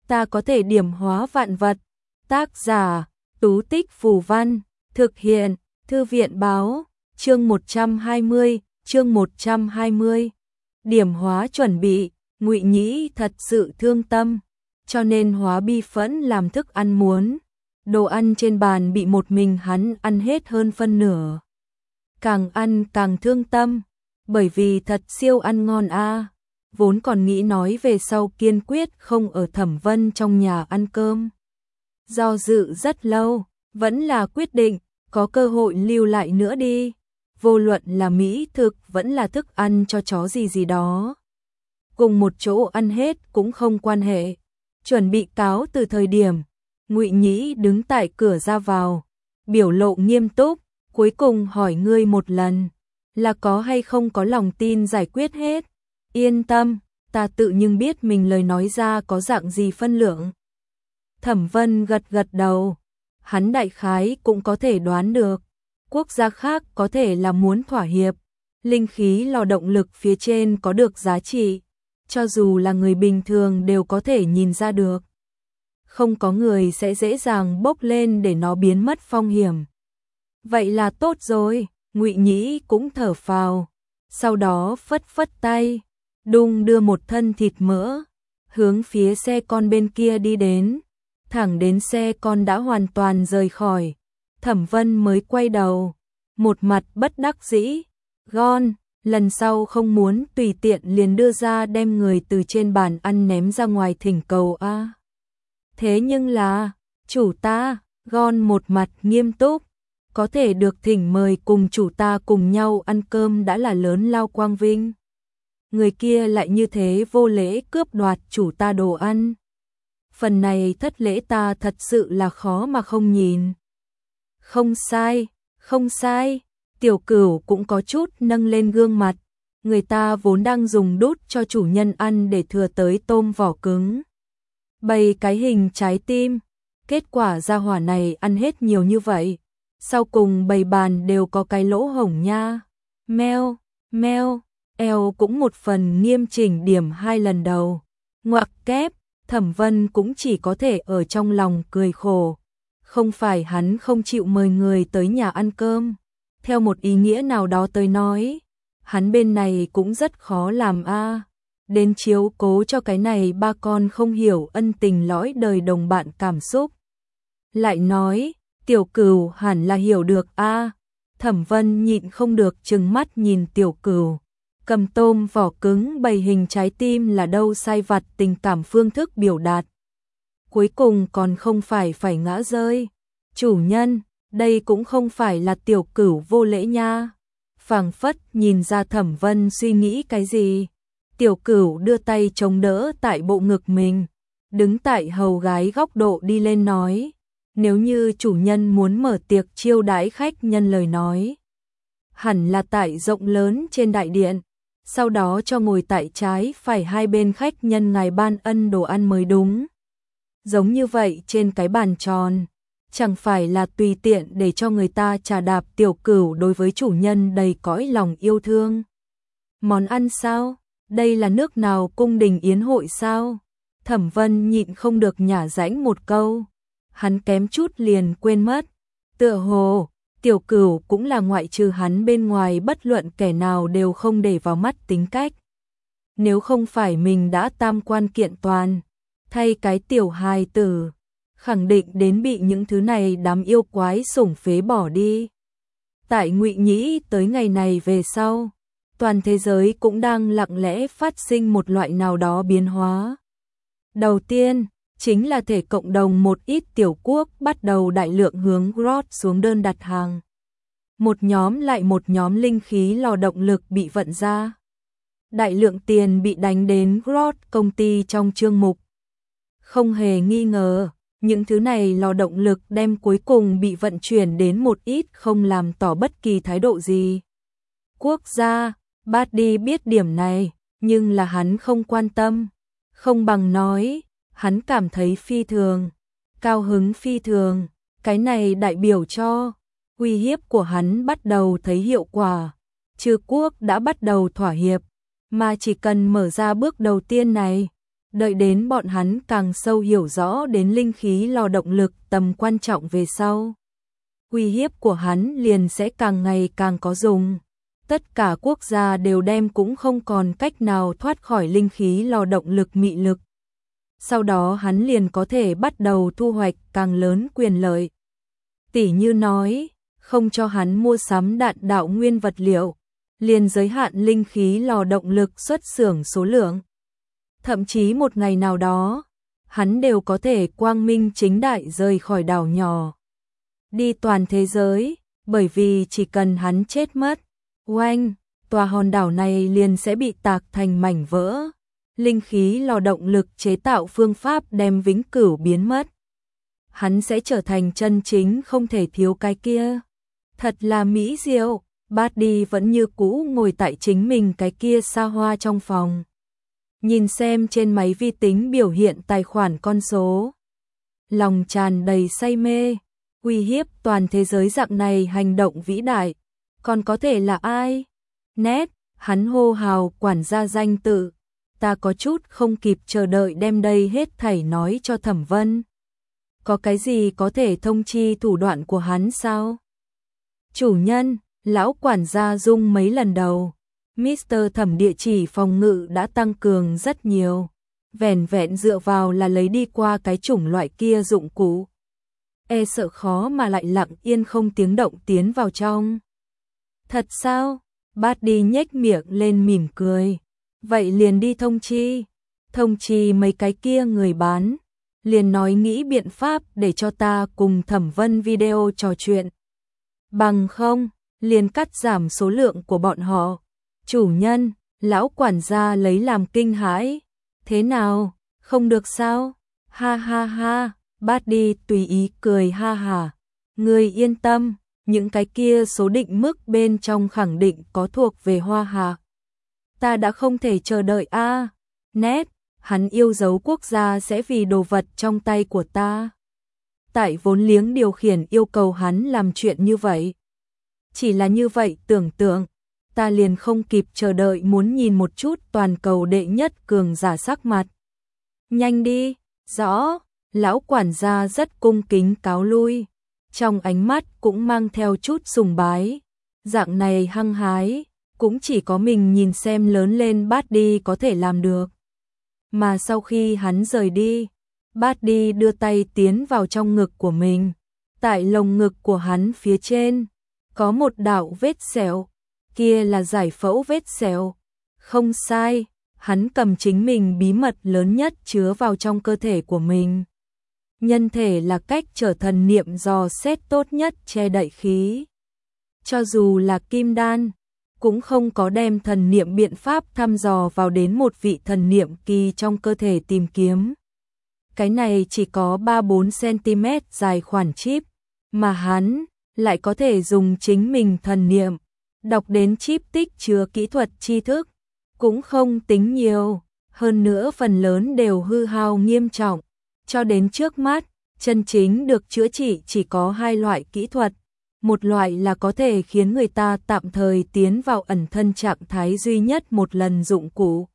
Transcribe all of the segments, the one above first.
ta có thể điểm hóa vạn vật. Tác giả, Tú Tích Phù Văn, thực hiện, Thư viện báo, chương 120. Điểm hóa chuẩn bị, Ngụy Nhĩ thật sự thương tâm, cho nên hóa bi phẫn làm thức ăn muốn. Đồ ăn trên bàn bị một mình hắn ăn hết hơn phân nửa. Càng ăn càng thương tâm, bởi vì thật siêu ăn ngon a. Vốn còn nghĩ nói về sau kiên quyết không ở Thẩm Vân trong nhà ăn cơm. Do dự rất lâu, vẫn là quyết định, có cơ hội lưu lại nữa đi. Vô luận là mỹ thực vẫn là thức ăn cho chó gì đó. Cùng một chỗ ăn hết cũng không quan hệ. Chuẩn bị cáo từ thời điểm, Ngụy Nhĩ đứng tại cửa ra vào, biểu lộ nghiêm túc, cuối cùng hỏi ngươi một lần, là có hay không có lòng tin giải quyết hết. Yên tâm, ta tự nhưng biết mình lời nói ra có dạng gì phân lượng. Thẩm Vân gật gật đầu, hắn đại khái cũng có thể đoán được, quốc gia khác có thể là muốn thỏa hiệp, linh khí lò động lực phía trên có được giá trị, cho dù là người bình thường đều có thể nhìn ra được. Không có người sẽ dễ dàng bốc lên để nó biến mất phong hiểm. Vậy là tốt rồi, Ngụy Nhĩ cũng thở phào, sau đó phất phất tay, đung đưa một thân thịt mỡ, hướng phía xe con bên kia đi đến, thẳng đến xe con đã hoàn toàn rời khỏi. Thẩm Vân mới quay đầu, một mặt bất đắc dĩ, Gon, lần sau không muốn tùy tiện liền đưa ra đem người từ trên bàn ăn ném ra ngoài thỉnh cầu a. Thế nhưng là, chủ ta, Gon một mặt nghiêm túc, có thể được thỉnh mời cùng chủ ta cùng nhau ăn cơm đã là lớn lao quang vinh. Người kia lại như thế vô lễ cướp đoạt chủ ta đồ ăn. Phần này thất lễ ta thật sự là khó mà không nhìn. Không sai, không sai, Tiểu Cửu cũng có chút nâng lên gương mặt. Người ta vốn đang dùng đút cho chủ nhân ăn để thừa tới tôm vỏ cứng. Bày cái hình trái tim, kết quả gia hỏa này ăn hết nhiều như vậy. Sau cùng bày bàn đều có cái lỗ hổng nha. Meo, meo, eo cũng một phần nghiêm chỉnh điểm 2 lần đầu. Ngoặc kép, Thẩm Vân cũng chỉ có thể ở trong lòng cười khổ. Không phải hắn không chịu mời người tới nhà ăn cơm. Theo một ý nghĩa nào đó tới nói, hắn bên này cũng rất khó làm a. Đến chiếu cố cho cái này ba con không hiểu ân tình lõi đời đồng bạn cảm xúc. Lại nói, Tiểu Cửu hẳn là hiểu được a. Thẩm Vân nhịn không được trừng mắt nhìn Tiểu Cửu. Cầm tôm vỏ cứng bày hình trái tim là đâu sai vặt tình cảm phương thức biểu đạt. Cuối cùng còn không phải ngã rơi. Chủ nhân, đây cũng không phải là Tiểu Cửu vô lễ nha. Phảng phất nhìn ra Thẩm Vân suy nghĩ cái gì. Tiểu Cửu đưa tay chống đỡ tại bộ ngực mình, đứng tại hầu gái góc độ đi lên nói, nếu như chủ nhân muốn mở tiệc chiêu đãi khách nhân lời nói, hẳn là tại rộng lớn trên đại điện, sau đó cho ngồi tại trái phải hai bên khách nhân ngài ban ân đồ ăn mới đúng. Giống như vậy trên cái bàn tròn, chẳng phải là tùy tiện để cho người ta trà đạp. Tiểu Cửu đối với chủ nhân đầy cõi lòng yêu thương. Món ăn sao? Đây là nước nào cung đình yến hội sao? Thẩm Vân nhịn không được nhả rãnh một câu. Hắn kém chút liền quên mất. Tựa hồ, Tiểu Cửu cũng là ngoại trừ hắn bên ngoài bất luận kẻ nào đều không để vào mắt tính cách. Nếu không phải mình đã tam quan kiện toàn, thay cái tiểu hài tử, khẳng định đến bị những thứ này đám yêu quái sủng phế bỏ đi. Tại Ngụy Nhĩ tới ngày này về sau, toàn thế giới cũng đang lặng lẽ phát sinh một loại nào đó biến hóa. Đầu tiên, chính là thể cộng đồng một ít tiểu quốc bắt đầu đại lượng hướng Grot xuống đơn đặt hàng. Một nhóm lại một nhóm linh khí lò động lực bị vận ra. Đại lượng tiền bị đánh đến Grot công ty trong chương mục. Không hề nghi ngờ, những thứ này lò động lực đem cuối cùng bị vận chuyển đến một ít không làm tỏ bất kỳ thái độ gì. Quốc gia, Buddy biết điểm này, nhưng là hắn không quan tâm. Không bằng nói, hắn cảm thấy phi thường, cao hứng phi thường, cái này đại biểu cho uy hiếp của hắn bắt đầu thấy hiệu quả. Chư quốc đã bắt đầu thỏa hiệp, mà chỉ cần mở ra bước đầu tiên này, Đợi đến bọn hắn càng sâu hiểu rõ đến linh khí lò động lực tầm quan trọng về sau, uy hiếp của hắn liền sẽ càng ngày càng có dùng. Tất cả quốc gia đều đem cũng không còn cách nào thoát khỏi linh khí lò động lực mị lực. Sau đó hắn liền có thể bắt đầu thu hoạch càng lớn quyền lợi. Tỷ như nói, không cho hắn mua sắm đạn đạo nguyên vật liệu, liền giới hạn linh khí lò động lực xuất xưởng số lượng. Thậm chí một ngày nào đó, hắn đều có thể quang minh chính đại rời khỏi đảo nhỏ, đi toàn thế giới, bởi vì chỉ cần hắn chết mất, oanh, tòa hòn đảo này liền sẽ bị tạc thành mảnh vỡ. Linh khí lò động lực chế tạo phương pháp đem vĩnh cửu biến mất. Hắn sẽ trở thành chân chính không thể thiếu cái kia. Thật là mỹ diệu. Buddy vẫn như cũ ngồi tại chính mình cái kia xa hoa trong phòng, nhìn xem trên máy vi tính biểu hiện tài khoản con số, lòng tràn đầy say mê. Uy hiếp toàn thế giới dạng này hành động vĩ đại, còn có thể là ai? Nét, hắn hô hào quản gia danh tự. Ta có chút không kịp chờ đợi đem đây hết thảy nói cho Thẩm Vân. Có cái gì có thể thông chi thủ đoạn của hắn sao? Chủ nhân, lão quản gia rung mấy lần đầu. Mr. Thẩm địa chỉ phòng ngự đã tăng cường rất nhiều. Vẻn vẹn dựa vào là lấy đi qua cái chủng loại kia dụng cụ, e sợ khó mà lại lặng yên không tiếng động tiến vào trong. Thật sao? Buddy nhếch miệng lên mỉm cười. Vậy liền đi thông chi mấy cái kia người bán, liền nói nghĩ biện pháp để cho ta cùng Thẩm Vân video trò chuyện. Bằng không, liền cắt giảm số lượng của bọn họ. Chủ nhân, lão quản gia lấy làm kinh hãi. Thế nào, không được sao? Ha ha ha, Buddy tùy ý cười ha hả. Người yên tâm, những cái kia số định mức bên trong khẳng định có thuộc về Hoa Hạ. Ta đã không thể chờ đợi a. Nét, hắn yêu dấu quốc gia sẽ vì đồ vật trong tay của ta. Tại vốn liếng điều khiển yêu cầu hắn làm chuyện như vậy. Chỉ là như vậy tưởng tượng, ta liền không kịp chờ đợi muốn nhìn một chút toàn cầu đệ nhất cường giả sắc mặt. Nhanh đi, rõ, lão quản gia rất cung kính cáo lui, trong ánh mắt cũng mang theo chút sùng bái. Dạng này hăng hái, cũng chỉ có mình nhìn xem lớn lên Buddy có thể làm được. Mà sau khi hắn rời đi, Buddy đưa tay tiến vào trong ngực của mình. Tại lồng ngực của hắn phía trên, có một đạo vết sẹo, kia là giải phẫu vết sẹo. Không sai, hắn cầm chính mình bí mật lớn nhất chứa vào trong cơ thể của mình. Nhân thể là cách trở thần niệm dò xét tốt nhất che đậy khí. Cho dù là kim đan, cũng không có đem thần niệm biện pháp thăm dò vào đến một vị thần niệm kỳ trong cơ thể tìm kiếm. Cái này chỉ có 3-4 cm dài khoản chip, mà hắn lại có thể dùng chính mình thần niệm đọc đến chip tích chứa kỹ thuật tri thức, cũng không tính nhiều, hơn nữa phần lớn đều hư hao nghiêm trọng. Cho đến trước mắt, chân chính được chữa trị chỉ có hai loại kỹ thuật. Một loại là có thể khiến người ta tạm thời tiến vào ẩn thân trạng thái duy nhất một lần dụng cụ.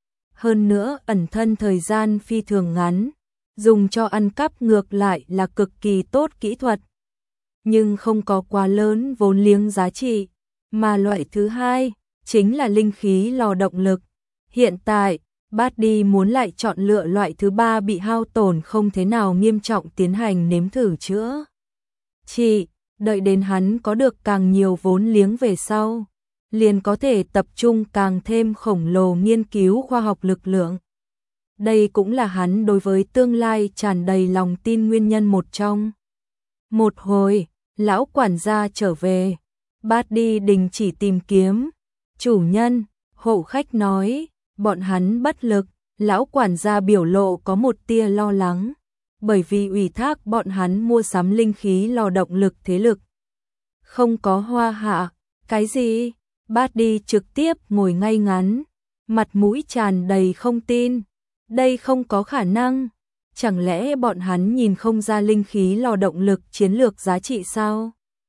Hơn nữa ẩn thân thời gian phi thường ngắn, dùng cho ăn cắp ngược lại là cực kỳ tốt kỹ thuật, nhưng không có quá lớn vốn liếng giá trị. Mà loại thứ hai chính là linh khí lò động lực. Hiện tại, Buddy muốn lại chọn lựa loại thứ ba bị hao tổn không thế nào nghiêm trọng tiến hành nếm thử chữa trị. Đợi đến hắn có được càng nhiều vốn liếng về sau, liền có thể tập trung càng thêm khổng lồ nghiên cứu khoa học lực lượng. Đây cũng là hắn đối với tương lai tràn đầy lòng tin nguyên nhân một trong. Một hồi, lão quản gia trở về, Buddy đình chỉ tìm kiếm. Chủ nhân, hộ khách nói, bọn hắn bất lực. Lão quản gia biểu lộ có một tia lo lắng, bởi vì ủy thác bọn hắn mua sắm linh khí lò động lực thế lực. Không có Hoa Hạ. Cái gì? Buddy trực tiếp ngồi ngay ngắn, mặt mũi tràn đầy không tin. Đây không có khả năng. Chẳng lẽ bọn hắn nhìn không ra linh khí lò động lực chiến lược giá trị sao?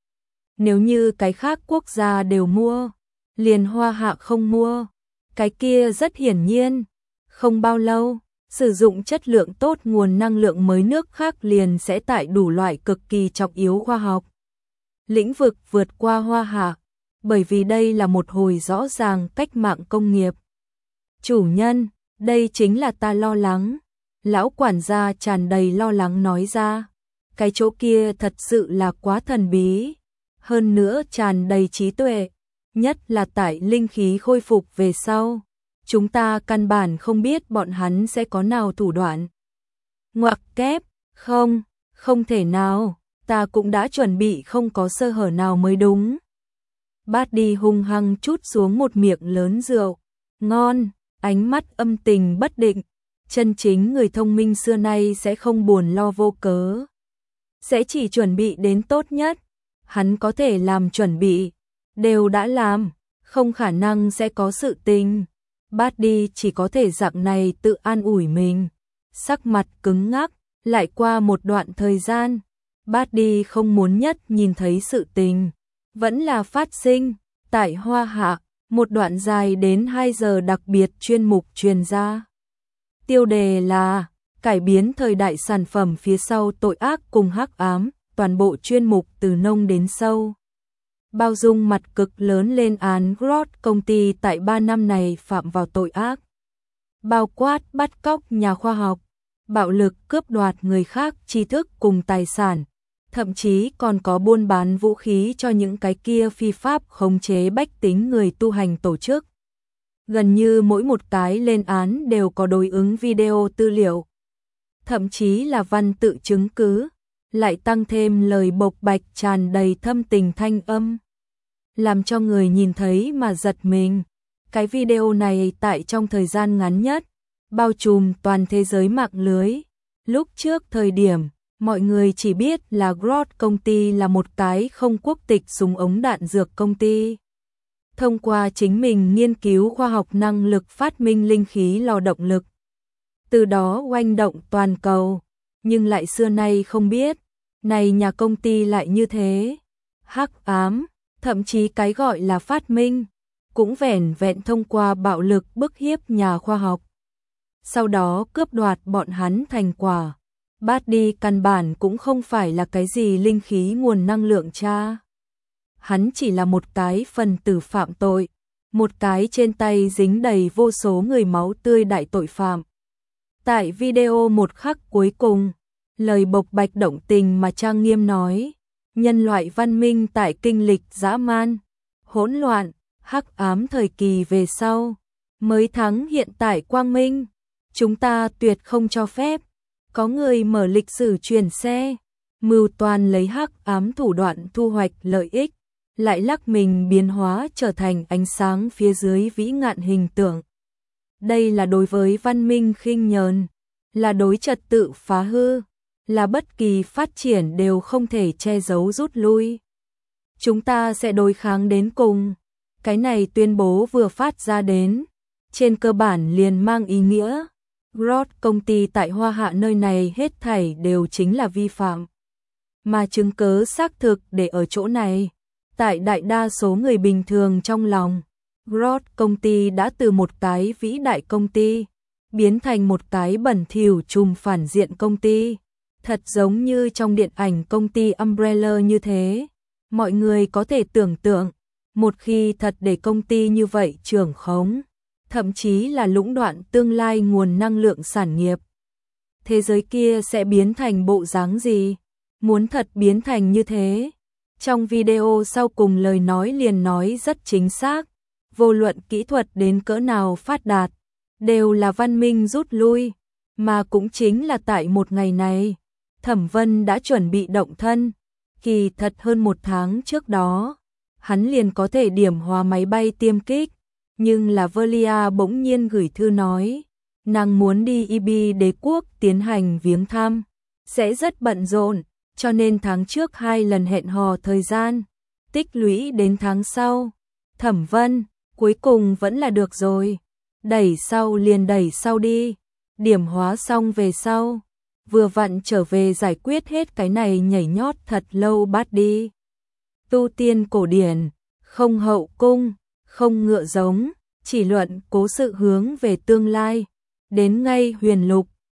Nếu như cái khác quốc gia đều mua, liền Hoa Hạ không mua. Cái kia rất hiển nhiên. Không bao lâu, Sử dụng chất lượng tốt nguồn năng lượng mới nước khác liền sẽ tại đủ loại cực kỳ trọng yếu khoa học lĩnh vực vượt qua Hoa Hạ, bởi vì đây là một hồi rõ ràng cách mạng công nghiệp. Chủ nhân, đây chính là ta lo lắng. Lão quản gia tràn đầy lo lắng nói ra. Cái chỗ kia thật sự là quá thần bí, hơn nữa tràn đầy trí tuệ, nhất là tại linh khí khôi phục về sau. Chúng ta căn bản không biết bọn hắn sẽ có nào thủ đoạn. Ngoặc kép, không thể nào, ta cũng đã chuẩn bị không có sơ hở nào mới đúng. Bát đi hung hăng trút xuống một miệng lớn rượu, ngon, ánh mắt âm tình bất định, chân chính người thông minh xưa nay sẽ không buồn lo vô cớ. Sẽ chỉ chuẩn bị đến tốt nhất, hắn có thể làm chuẩn bị, đều đã làm, không khả năng sẽ có sự tình. Bát đi chỉ có thể dạng này tự an ủi mình, sắc mặt cứng ngắc, lại qua một đoạn thời gian, Bát đi không muốn nhất nhìn thấy sự tình, vẫn là phát sinh, tại Hoa Hạ, một đoạn dài đến 2 giờ đặc biệt chuyên mục truyền ra. Tiêu đề là cải biến thời đại sản phẩm phía sau tội ác cùng hắc ám, toàn bộ chuyên mục từ nông đến sâu. Bao dung mặt cực lớn lên án Grot công ty tại 3 năm này phạm vào tội ác. Bao quát bắt cóc nhà khoa học, bạo lực cướp đoạt người khác tri thức cùng tài sản, thậm chí còn có buôn bán vũ khí cho những cái kia phi pháp khống chế bách tính người tu hành tổ chức. Gần như mỗi một cái lên án đều có đối ứng video tư liệu, thậm chí là văn tự chứng cứ, lại tăng thêm lời bộc bạch tràn đầy thâm tình thanh âm, làm cho người nhìn thấy mà giật mình. Cái video này tại trong thời gian ngắn nhất, bao trùm toàn thế giới mạng lưới. Lúc trước thời điểm, mọi người chỉ biết là Grot công ty là một cái không quốc tịch súng ống đạn dược công ty. Thông qua chính mình nghiên cứu khoa học năng lực phát minh linh khí lò động lực, từ đó oanh động toàn cầu, nhưng lại xưa nay không biết, này nhà công ty lại như thế. Hắc ám, thậm chí cái gọi là phát minh, cũng vẻn vẹn thông qua bạo lực bức hiếp nhà khoa học. Sau đó cướp đoạt bọn hắn thành quả. Bát đi căn bản cũng không phải là cái gì linh khí nguồn năng lượng cha. Hắn chỉ là một cái phần tử phạm tội, một cái trên tay dính đầy vô số người máu tươi đại tội phạm. Tại video một khắc cuối cùng, lời bộc bạch động tình mà trang nghiêm nói, nhân loại văn minh tại kinh lịch dã man, hỗn loạn, hắc ám thời kỳ về sau, mới thắng hiện tại quang minh. Chúng ta tuyệt không cho phép có người mở lịch sử truyền xe, mưu toan lấy hắc ám thủ đoạn thu hoạch lợi ích, lại lắc mình biến hóa trở thành ánh sáng phía dưới vĩ ngạn hình tượng. Đây là đối với văn minh khinh nhờn, là đối trật tự phá hư, là bất kỳ phát triển đều không thể che giấu rút lui. Chúng ta sẽ đối kháng đến cùng. Cái này tuyên bố vừa phát ra đến, trên cơ bản liền mang ý nghĩa Grot công ty tại Hoa Hạ nơi này hết thảy đều chính là vi phạm. Mà chứng cớ xác thực để ở chỗ này. Tại đại đa số người bình thường trong lòng, Grot công ty đã từ một cái vĩ đại công ty, biến thành một cái bẩn thỉu trùm phản diện công ty. Thật giống như trong điện ảnh công ty Umbrella như thế. Mọi người có thể tưởng tượng, một khi thật để công ty như vậy trưởng khống, thậm chí là lũng đoạn tương lai nguồn năng lượng sản nghiệp, thế giới kia sẽ biến thành bộ dáng gì? Muốn thật biến thành như thế. Trong video sau cùng lời nói liền nói rất chính xác, vô luận kỹ thuật đến cỡ nào phát đạt, đều là văn minh rút lui, mà cũng chính là tại một ngày này, Thẩm Vân đã chuẩn bị động thân, kỳ thật hơn 1 tháng trước đó, hắn liền có thể điểm hóa máy bay tiêm kích, nhưng là Velia bỗng nhiên gửi thư nói, nàng muốn đi Ibi đế quốc tiến hành viếng thăm, sẽ rất bận rộn, cho nên tháng trước 2 lần hẹn hò thời gian, tích lũy đến tháng sau. Thẩm Vân, cuối cùng vẫn là được rồi, đẩy sau liền đẩy sau đi, điểm hóa xong về sau, vừa vặn trở về giải quyết hết cái này nhảy nhót thật lâu bát đi. Tu tiên cổ điển, không hậu cung, không ngựa giống, chỉ luận cố sự hướng về tương lai, đến ngay Huyền Lục,